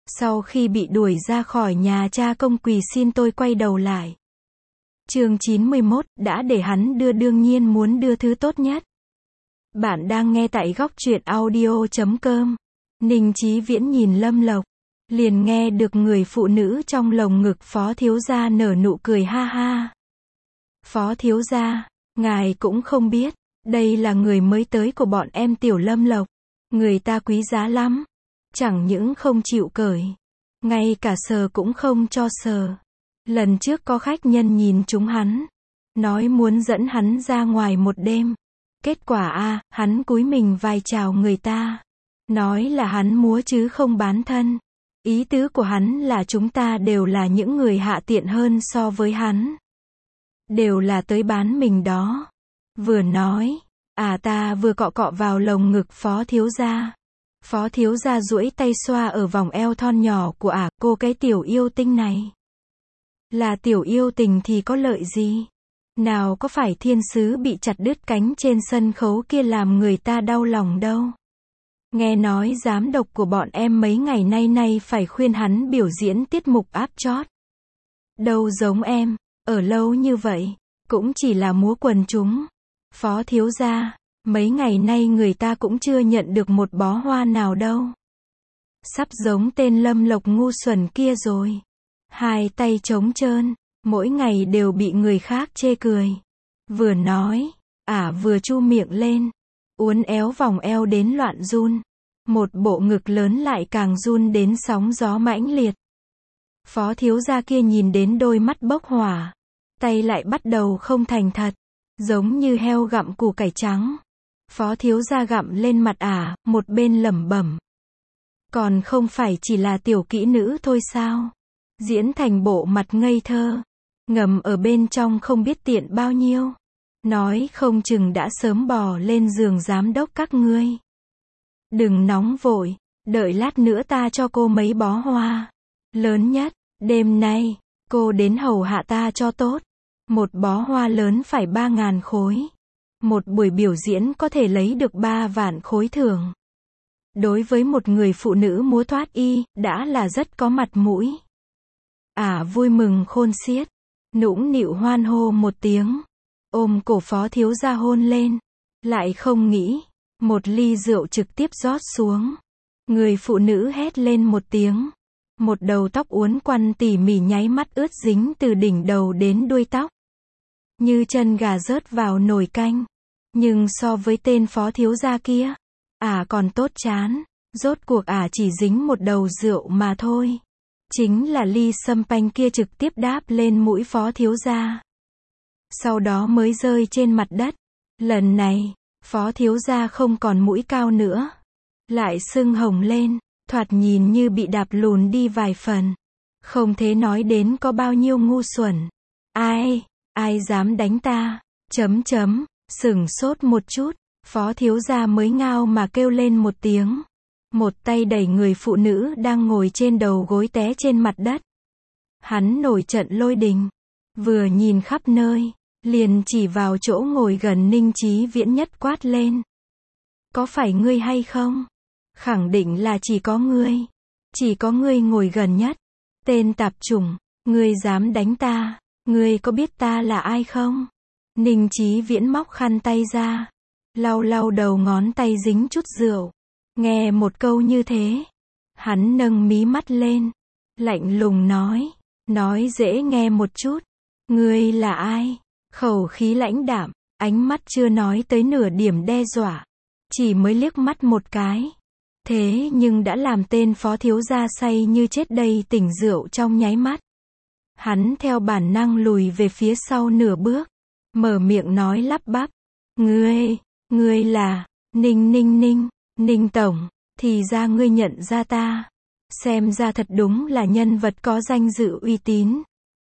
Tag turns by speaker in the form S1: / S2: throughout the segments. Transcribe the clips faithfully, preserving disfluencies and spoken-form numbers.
S1: Sau khi bị đuổi ra khỏi nhà cha công quỳ xin tôi quay đầu lại. Chương chín mươi mốt, đã để hắn đưa đương nhiên muốn đưa thứ tốt nhất. Bạn đang nghe tại góc truyện audio chấm com. Ninh Chí Viễn nhìn Lâm Lộc, liền nghe được người phụ nữ trong lồng ngực Phó thiếu gia nở nụ cười ha ha. Phó thiếu gia, ngài cũng không biết, đây là người mới tới của bọn em tiểu Lâm Lộc. Người ta quý giá lắm. Chẳng những không chịu cởi, ngay cả sờ cũng không cho sờ. Lần trước có khách nhân nhìn chúng hắn, nói muốn dẫn hắn ra ngoài một đêm. Kết quả a, hắn cúi mình vài chào người ta. Nói là hắn múa chứ không bán thân. Ý tứ của hắn là chúng ta đều là những người hạ tiện hơn so với hắn. Đều là tới bán mình đó. Vừa nói, à ta vừa cọ cọ vào lồng ngực Phó thiếu gia. Phó thiếu gia duỗi tay xoa ở vòng eo thon nhỏ của ả, cô cái tiểu yêu tinh này. Là tiểu yêu tình thì có lợi gì? Nào có phải thiên sứ bị chặt đứt cánh trên sân khấu kia làm người ta đau lòng đâu. Nghe nói giám đốc của bọn em mấy ngày nay nay phải khuyên hắn biểu diễn tiết mục áp chót. Đâu giống em, ở lâu như vậy, cũng chỉ là múa quần chúng. Phó thiếu gia, mấy ngày nay người ta cũng chưa nhận được một bó hoa nào đâu. Sắp giống tên Lâm Lộc ngu xuẩn kia rồi. Hai tay trống trơn, mỗi ngày đều bị người khác chê cười. Vừa nói, ả à vừa chu miệng lên, uốn éo vòng eo đến loạn run. Một bộ ngực lớn lại càng run đến sóng gió mãnh liệt. Phó thiếu gia kia nhìn đến đôi mắt bốc hỏa, tay lại bắt đầu không thành thật, giống như heo gặm củ cải trắng. Phó thiếu gia gặm lên mặt ả, à, một bên lẩm bẩm. Còn không phải chỉ là tiểu kỹ nữ thôi sao? Diễn thành bộ mặt ngây thơ, ngầm ở bên trong không biết tiện bao nhiêu. Nói không chừng đã sớm bò lên giường giám đốc các ngươi. Đừng nóng vội, đợi lát nữa ta cho cô mấy bó hoa. Lớn nhất, đêm nay, cô đến hầu hạ ta cho tốt. Một bó hoa lớn phải ba ngàn khối. Một buổi biểu diễn có thể lấy được ba vạn khối thưởng. Đối với một người phụ nữ múa thoát y, đã là rất có mặt mũi. Ả à, vui mừng khôn xiết, nũng nịu hoan hô một tiếng, ôm cổ Phó thiếu gia hôn lên, lại không nghĩ, một ly rượu trực tiếp rót xuống. Người phụ nữ hét lên một tiếng, một đầu tóc uốn quăn tỉ mỉ nháy mắt ướt dính từ đỉnh đầu đến đuôi tóc. Như chân gà rớt vào nồi canh. Nhưng so với tên Phó thiếu gia kia, ả à còn tốt chán, rốt cuộc ả à chỉ dính một đầu rượu mà thôi. Chính là ly sâm panh kia trực tiếp đáp lên mũi Phó thiếu gia. Sau đó mới rơi trên mặt đất. Lần này, Phó thiếu gia không còn mũi cao nữa. Lại sưng hồng lên, thoạt nhìn như bị đạp lùn đi vài phần. Không thế nói đến có bao nhiêu ngu xuẩn. Ai, ai dám đánh ta, chấm chấm, sửng sốt một chút, Phó thiếu gia mới ngao mà kêu lên một tiếng. Một tay đẩy người phụ nữ đang ngồi trên đầu gối té trên mặt đất. Hắn nổi trận lôi đình, vừa nhìn khắp nơi, liền chỉ vào chỗ ngồi gần Ninh Chí Viễn nhất quát lên. Có phải ngươi hay không? Khẳng định là chỉ có ngươi. Chỉ có ngươi ngồi gần nhất. Tên tạp chủng, ngươi dám đánh ta, ngươi có biết ta là ai không? Ninh Chí Viễn móc khăn tay ra, lau lau đầu ngón tay dính chút rượu. Nghe một câu như thế, hắn nâng mí mắt lên, lạnh lùng nói, nói dễ nghe một chút, ngươi là ai? Khẩu khí lãnh đạm, ánh mắt chưa nói tới nửa điểm đe dọa, chỉ mới liếc mắt một cái. Thế nhưng đã làm tên Phó thiếu gia say như chết đây tỉnh rượu trong nháy mắt. Hắn theo bản năng lùi về phía sau nửa bước, mở miệng nói lắp bắp, ngươi, ngươi là, Ninh Ninh Ninh. Ninh tổng, thì ra ngươi nhận ra ta. Xem ra thật đúng là nhân vật có danh dự uy tín.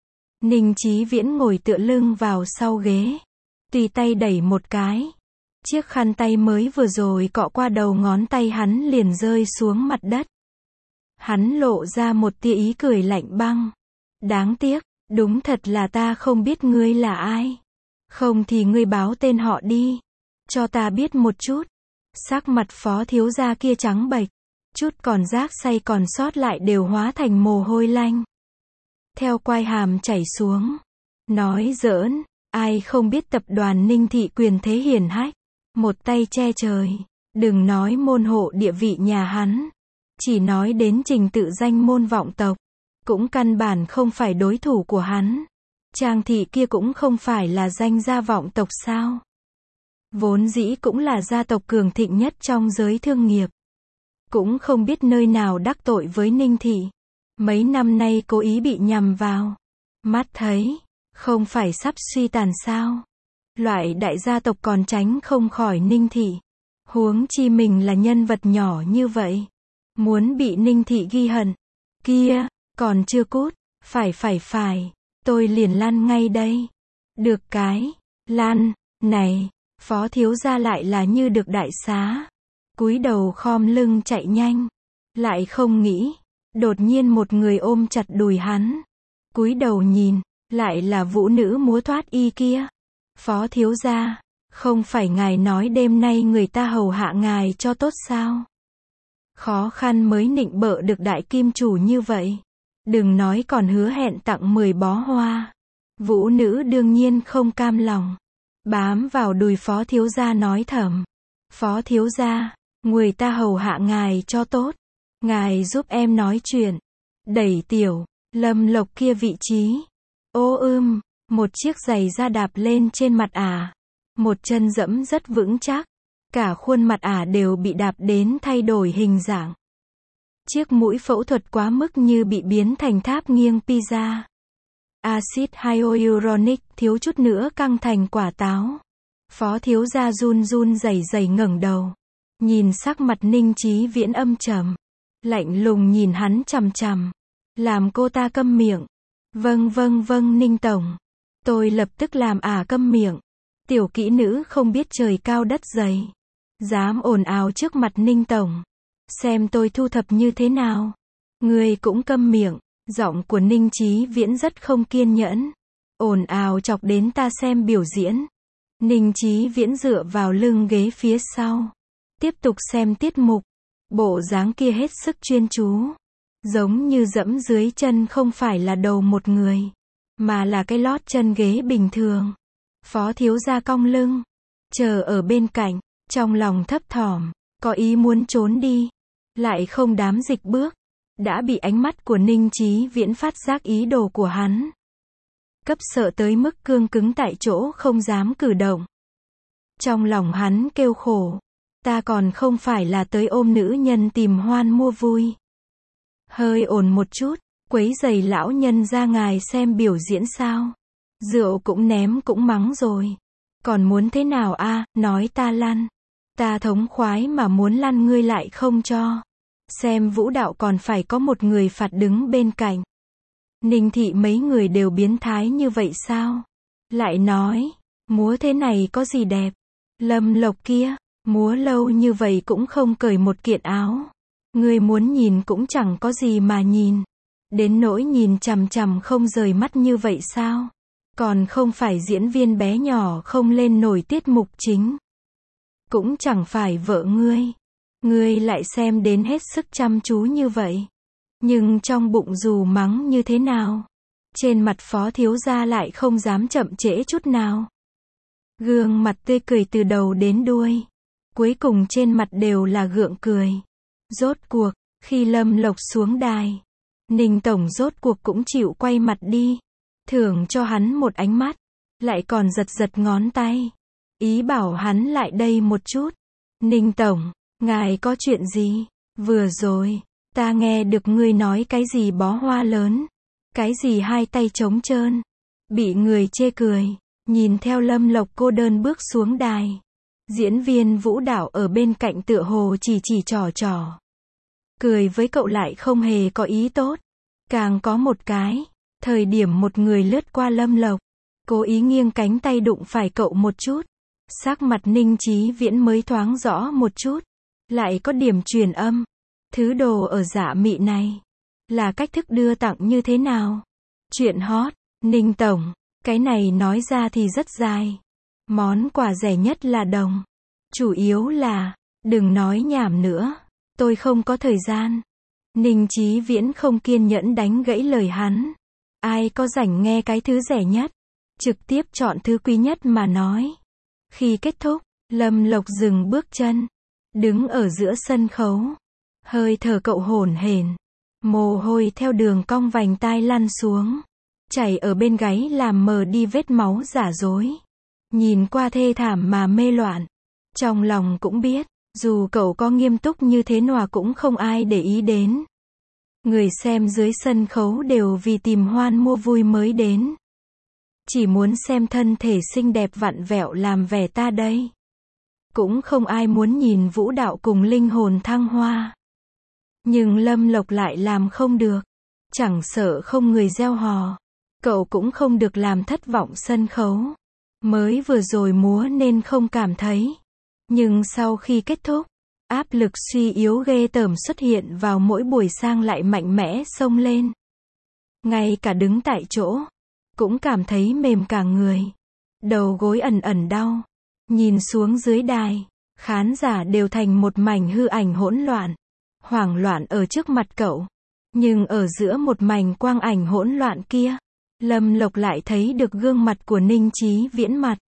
S1: Ninh Chí Viễn ngồi tựa lưng vào sau ghế, tùy tay đẩy một cái. Chiếc khăn tay mới vừa rồi cọ qua đầu ngón tay hắn liền rơi xuống mặt đất. Hắn lộ ra một tia ý cười lạnh băng. Đáng tiếc, đúng thật là ta không biết ngươi là ai. Không thì ngươi báo tên họ đi, cho ta biết một chút. Sắc mặt Phó thiếu gia kia trắng bệch, Chút còn rác say còn sót lại đều hóa thành mồ hôi lanh. Theo quai hàm chảy xuống. Nói giỡn, ai không biết tập đoàn Ninh Thị quyền thế hiển hách. Một tay che trời. Đừng nói môn hộ địa vị nhà hắn. Chỉ nói đến trình tự danh môn vọng tộc. Cũng căn bản không phải đối thủ của hắn. Trang Thị kia cũng không phải là danh gia vọng tộc sao. Vốn dĩ cũng là gia tộc cường thịnh nhất trong giới thương nghiệp. Cũng không biết nơi nào đắc tội với Ninh Thị. Mấy năm nay cố ý bị nhằm vào. Mắt thấy, không phải sắp suy tàn sao. Loại đại gia tộc còn tránh không khỏi Ninh Thị. Huống chi mình là nhân vật nhỏ như vậy. Muốn bị Ninh Thị ghi hận. Kia, còn chưa cút. Phải phải phải. Tôi liền lăn ngay đây. Được cái. Lăn. Này. Phó thiếu gia lại là như được đại xá. Cúi đầu khom lưng chạy nhanh. Lại không nghĩ. Đột nhiên một người ôm chặt đùi hắn. Cúi đầu nhìn. Lại là vũ nữ múa thoát y kia. Phó thiếu gia. Không phải ngài nói đêm nay người ta hầu hạ ngài cho tốt sao? Khó khăn mới nịnh bợ được đại kim chủ như vậy. Đừng nói còn hứa hẹn tặng mười bó hoa. Vũ nữ đương nhiên không cam lòng. Bám vào đùi phó thiếu gia nói thầm. Phó thiếu gia, người ta hầu hạ ngài cho tốt. Ngài giúp em nói chuyện. Đẩy tiểu, Lâm Lộc kia vị trí. Ô ưm, một chiếc giày da đạp lên trên mặt ả. Một chân dẫm rất vững chắc. Cả khuôn mặt ả đều bị đạp đến thay đổi hình dạng. Chiếc mũi phẫu thuật quá mức như bị biến thành tháp nghiêng pizza. Axit hyaluronic thiếu chút nữa căng thành quả táo. Phó thiếu gia run run rẩy rẩy ngẩng đầu. Nhìn sắc mặt Ninh Chí Viễn âm trầm. Lạnh lùng nhìn hắn chằm chằm. Làm cô ta câm miệng. Vâng vâng vâng Ninh tổng. Tôi lập tức làm ả câm miệng. Tiểu kỹ nữ không biết trời cao đất dày. Dám ồn ào trước mặt Ninh tổng. Xem tôi thu thập như thế nào. Người cũng câm miệng. Giọng của Ninh Chí Viễn rất không kiên nhẫn. Ồn ào chọc đến ta xem biểu diễn. Ninh Chí Viễn dựa vào lưng ghế phía sau. Tiếp tục xem tiết mục. Bộ dáng kia hết sức chuyên chú. Giống như dẫm dưới chân không phải là đầu một người. Mà là cái lót chân ghế bình thường. Phó thiếu gia cong lưng. Chờ ở bên cạnh. Trong lòng thấp thỏm. Có ý muốn trốn đi. Lại không dám dịch bước. Đã bị ánh mắt của Ninh Chí Viễn phát giác ý đồ của hắn. Cấp sợ tới mức cương cứng tại chỗ không dám cử động. Trong lòng hắn kêu khổ. Ta còn không phải là tới ôm nữ nhân tìm hoan mua vui. Hơi ổn một chút, quấy giày lão nhân ra ngài xem biểu diễn sao. Rượu cũng ném cũng mắng rồi. Còn muốn thế nào a? Nói ta lăn. Ta thống khoái mà muốn lăn ngươi lại không cho. Xem vũ đạo còn phải có một người phạt đứng bên cạnh. Ninh Thị mấy người đều biến thái như vậy sao? Lại nói, múa thế này có gì đẹp? Lâm Lộc kia, múa lâu như vậy cũng không cởi một kiện áo. Ngươi muốn nhìn cũng chẳng có gì mà nhìn. Đến nỗi nhìn chằm chằm không rời mắt như vậy sao? Còn không phải diễn viên bé nhỏ không lên nổi tiết mục chính. Cũng chẳng phải vợ ngươi. Ngươi lại xem đến hết sức chăm chú như vậy. Nhưng trong bụng dù mắng như thế nào, trên mặt phó thiếu gia lại không dám chậm trễ chút nào. Gương mặt tươi cười từ đầu đến đuôi. Cuối cùng trên mặt đều là gượng cười. Rốt cuộc, khi Lâm Lộc xuống đài, Ninh tổng rốt cuộc cũng chịu quay mặt đi. Thưởng cho hắn một ánh mắt. Lại còn giật giật ngón tay. Ý bảo hắn lại đây một chút. Ninh tổng, ngài có chuyện gì? Vừa rồi, ta nghe được ngươi nói cái gì bó hoa lớn. Cái gì hai tay trống trơn. Bị người chê cười. Nhìn theo Lâm Lộc cô đơn bước xuống đài. Diễn viên vũ đạo ở bên cạnh tựa hồ chỉ chỉ trò trò. Cười với cậu lại không hề có ý tốt. Càng có một cái. Thời điểm một người lướt qua Lâm Lộc. Cố ý nghiêng cánh tay đụng phải cậu một chút. Sắc mặt Ninh Chí Viễn mới thoáng rõ một chút. Lại có điểm truyền âm. Thứ đồ ở Dạ Mị này. Là cách thức đưa tặng như thế nào? Chuyện hot. Ninh tổng. Cái này nói ra thì rất dài. Món quà rẻ nhất là đồng. Chủ yếu là. Đừng nói nhảm nữa. Tôi không có thời gian. Ninh Chí Viễn không kiên nhẫn đánh gãy lời hắn. Ai có rảnh nghe cái thứ rẻ nhất, trực tiếp chọn thứ quý nhất mà nói. Khi kết thúc, Lâm Lộc dừng bước chân, đứng ở giữa sân khấu. Hơi thở cậu hổn hển, mồ hôi theo đường cong vành tai lăn xuống, chảy ở bên gáy làm mờ đi vết máu giả dối. Nhìn qua thê thảm mà mê loạn. Trong lòng cũng biết, dù cậu có nghiêm túc như thế nào cũng không ai để ý đến. Người xem dưới sân khấu đều vì tìm hoan mua vui mới đến. Chỉ muốn xem thân thể xinh đẹp vặn vẹo làm vẻ ta đây. Cũng không ai muốn nhìn vũ đạo cùng linh hồn thăng hoa. Nhưng Lâm Lộc lại làm không được. Chẳng sợ không người reo hò. Cậu cũng không được làm thất vọng sân khấu. Mới vừa rồi múa nên không cảm thấy. Nhưng sau khi kết thúc, áp lực suy yếu ghê tởm xuất hiện vào mỗi buổi sang lại mạnh mẽ xông lên. Ngay cả đứng tại chỗ, cũng cảm thấy mềm cả người. Đầu gối ẩn ẩn đau. Nhìn xuống dưới đài, khán giả đều thành một mảnh hư ảnh hỗn loạn. Hoảng loạn ở trước mặt cậu. Nhưng ở giữa một mảnh quang ảnh hỗn loạn kia, Lâm Lộc lại thấy được gương mặt của Ninh Chí Viễn mặt.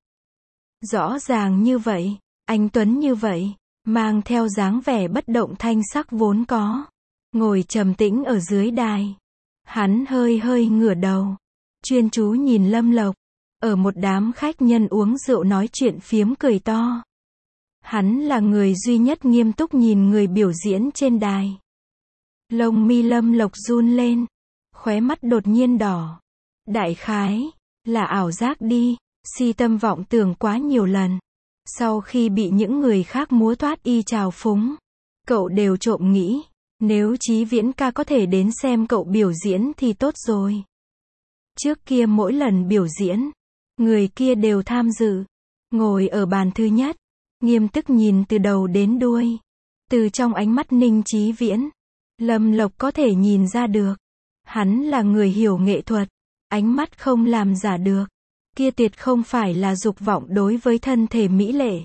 S1: Rõ ràng như vậy, anh tuấn như vậy, mang theo dáng vẻ bất động thanh sắc vốn có. Ngồi trầm tĩnh ở dưới đài. Hắn hơi hơi ngửa đầu, chuyên chú nhìn Lâm Lộc. Ở một đám khách nhân uống rượu nói chuyện phiếm cười to. Hắn là người duy nhất nghiêm túc nhìn người biểu diễn trên đài. Lông mi Lâm Lộc run lên, khóe mắt đột nhiên đỏ. Đại khái là ảo giác đi, si tâm vọng tưởng quá nhiều lần. Sau khi bị những người khác múa thoát y trào phúng, cậu đều trộm nghĩ, nếu Chí Viễn ca có thể đến xem cậu biểu diễn thì tốt rồi. Trước kia mỗi lần biểu diễn, người kia đều tham dự, ngồi ở bàn thứ nhất, nghiêm túc nhìn từ đầu đến đuôi. Từ trong ánh mắt Ninh Chí Viễn, Lâm Lộc có thể nhìn ra được, hắn là người hiểu nghệ thuật, ánh mắt không làm giả được. Kia tuyệt không phải là dục vọng đối với thân thể mỹ lệ,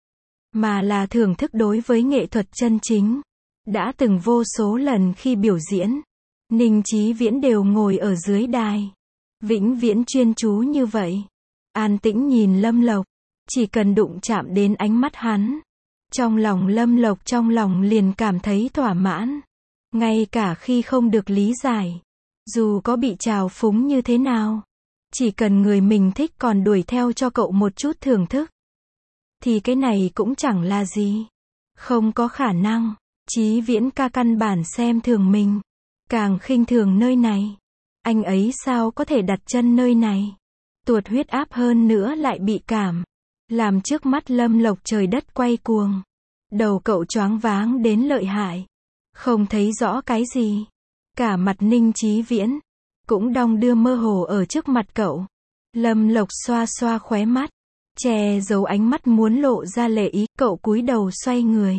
S1: mà là thưởng thức đối với nghệ thuật chân chính. Đã từng vô số lần khi biểu diễn, Ninh Chí Viễn đều ngồi ở dưới đài, vĩnh viễn chuyên chú như vậy, an tĩnh nhìn Lâm Lộc, chỉ cần đụng chạm đến ánh mắt hắn, trong lòng Lâm Lộc trong lòng liền cảm thấy thỏa mãn, ngay cả khi không được lý giải, dù có bị trào phúng như thế nào. Chỉ cần người mình thích còn đuổi theo cho cậu một chút thưởng thức, thì cái này cũng chẳng là gì. Không có khả năng, Chí Viễn ca căn bản xem thường mình, càng khinh thường nơi này. Anh ấy sao có thể đặt chân nơi này? Tuột huyết áp hơn nữa lại bị cảm, làm trước mắt Lâm Lộc trời đất quay cuồng. Đầu cậu choáng váng đến lợi hại, không thấy rõ cái gì. Cả mặt Ninh Chí Viễn cũng đong đưa mơ hồ ở trước mặt cậu. Lâm Lộc xoa xoa khóe mắt, che giấu ánh mắt muốn lộ ra lệ ý, cậu cúi đầu xoay người.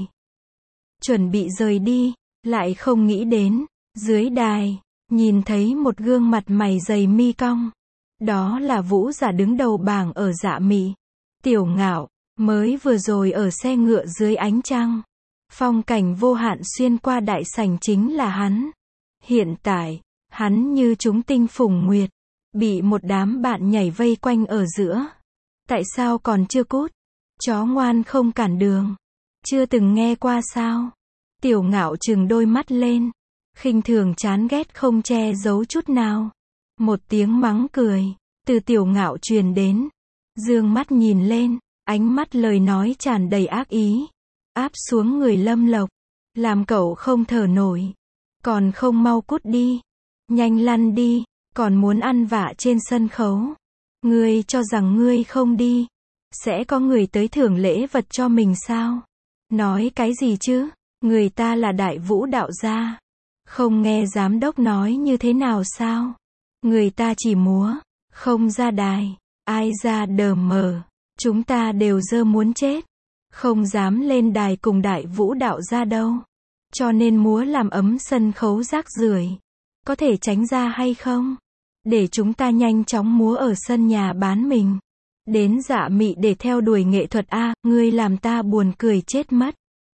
S1: Chuẩn bị rời đi, lại không nghĩ đến, dưới đài, nhìn thấy một gương mặt mày dày mi cong. Đó là Vũ Giả đứng đầu bảng ở Dạ Mị. Tiểu Ngạo, mới vừa rồi ở xe ngựa dưới ánh trăng. Phong cảnh vô hạn xuyên qua đại sảnh chính là hắn. Hiện tại, hắn như chúng tinh phùng nguyệt, bị một đám bạn nhảy vây quanh ở giữa. Tại sao còn chưa cút? Chó ngoan không cản đường. Chưa từng nghe qua sao? Tiểu Ngạo trừng đôi mắt lên, khinh thường chán ghét không che giấu chút nào. Một tiếng mắng cười, từ Tiểu Ngạo truyền đến. Dương mắt nhìn lên, ánh mắt lời nói tràn đầy ác ý. Áp xuống người Lâm Lộc, làm cậu không thở nổi. Còn không mau cút đi. Nhanh lăn đi, còn muốn ăn vạ trên sân khấu. Ngươi cho rằng ngươi không đi, sẽ có người tới thưởng lễ vật cho mình sao? Nói cái gì chứ? Người ta là đại vũ đạo gia. Không nghe giám đốc nói như thế nào sao? Người ta chỉ múa, không ra đài. Ai ra đờ mờ. Chúng ta đều dơ muốn chết. Không dám lên đài cùng đại vũ đạo gia đâu. Cho nên múa làm ấm sân khấu rác rưởi. Có thể tránh ra hay không? Để chúng ta nhanh chóng múa ở sân nhà bán mình. Đến Dạ Mị để theo đuổi nghệ thuật a, ngươi làm ta buồn cười chết mất.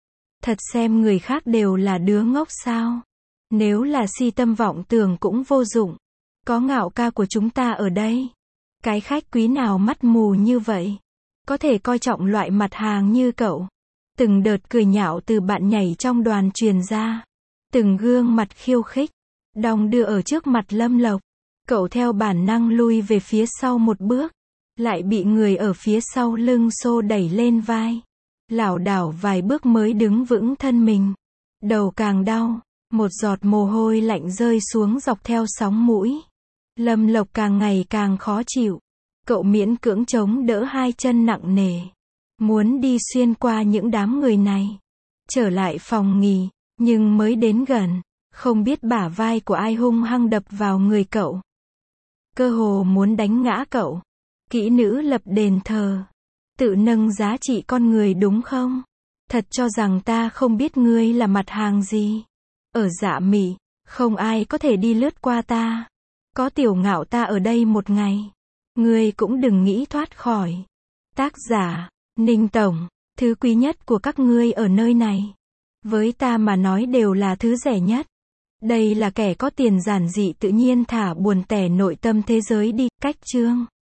S1: Thật xem người khác đều là đứa ngốc sao? Nếu là si tâm vọng tưởng cũng vô dụng. Có Ngạo ca của chúng ta ở đây. Cái khách quý nào mắt mù như vậy? Có thể coi trọng loại mặt hàng như cậu. Từng đợt cười nhạo từ bạn nhảy trong đoàn truyền ra. Từng gương mặt khiêu khích. Đong đưa ở trước mặt Lâm Lộc. Cậu theo bản năng lui về phía sau một bước. Lại bị người ở phía sau lưng xô đẩy lên vai. Lảo đảo vài bước mới đứng vững thân mình. Đầu càng đau. Một giọt mồ hôi lạnh rơi xuống dọc theo sóng mũi. Lâm Lộc càng ngày càng khó chịu. Cậu miễn cưỡng chống đỡ hai chân nặng nề. Muốn đi xuyên qua những đám người này. Trở lại phòng nghỉ. Nhưng mới đến gần. Không biết bả vai của ai hung hăng đập vào người cậu. Cơ hồ muốn đánh ngã cậu. Kỹ nữ lập đền thờ. Tự nâng giá trị con người đúng không? Thật cho rằng ta không biết ngươi là mặt hàng gì. Ở Dạ Mị, không ai có thể đi lướt qua ta. Có Tiểu Ngạo ta ở đây một ngày. Ngươi cũng đừng nghĩ thoát khỏi. Tác giả, Ninh Tổng, thứ quý nhất của các ngươi ở nơi này. Với ta mà nói đều là thứ rẻ nhất. Đây là kẻ có tiền giản dị tự nhiên thả buồn tẻ nội tâm thế giới đi. Cách chương